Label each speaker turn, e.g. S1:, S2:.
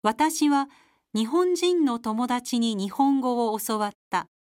S1: 私は日本人の友達に日本語を教わった。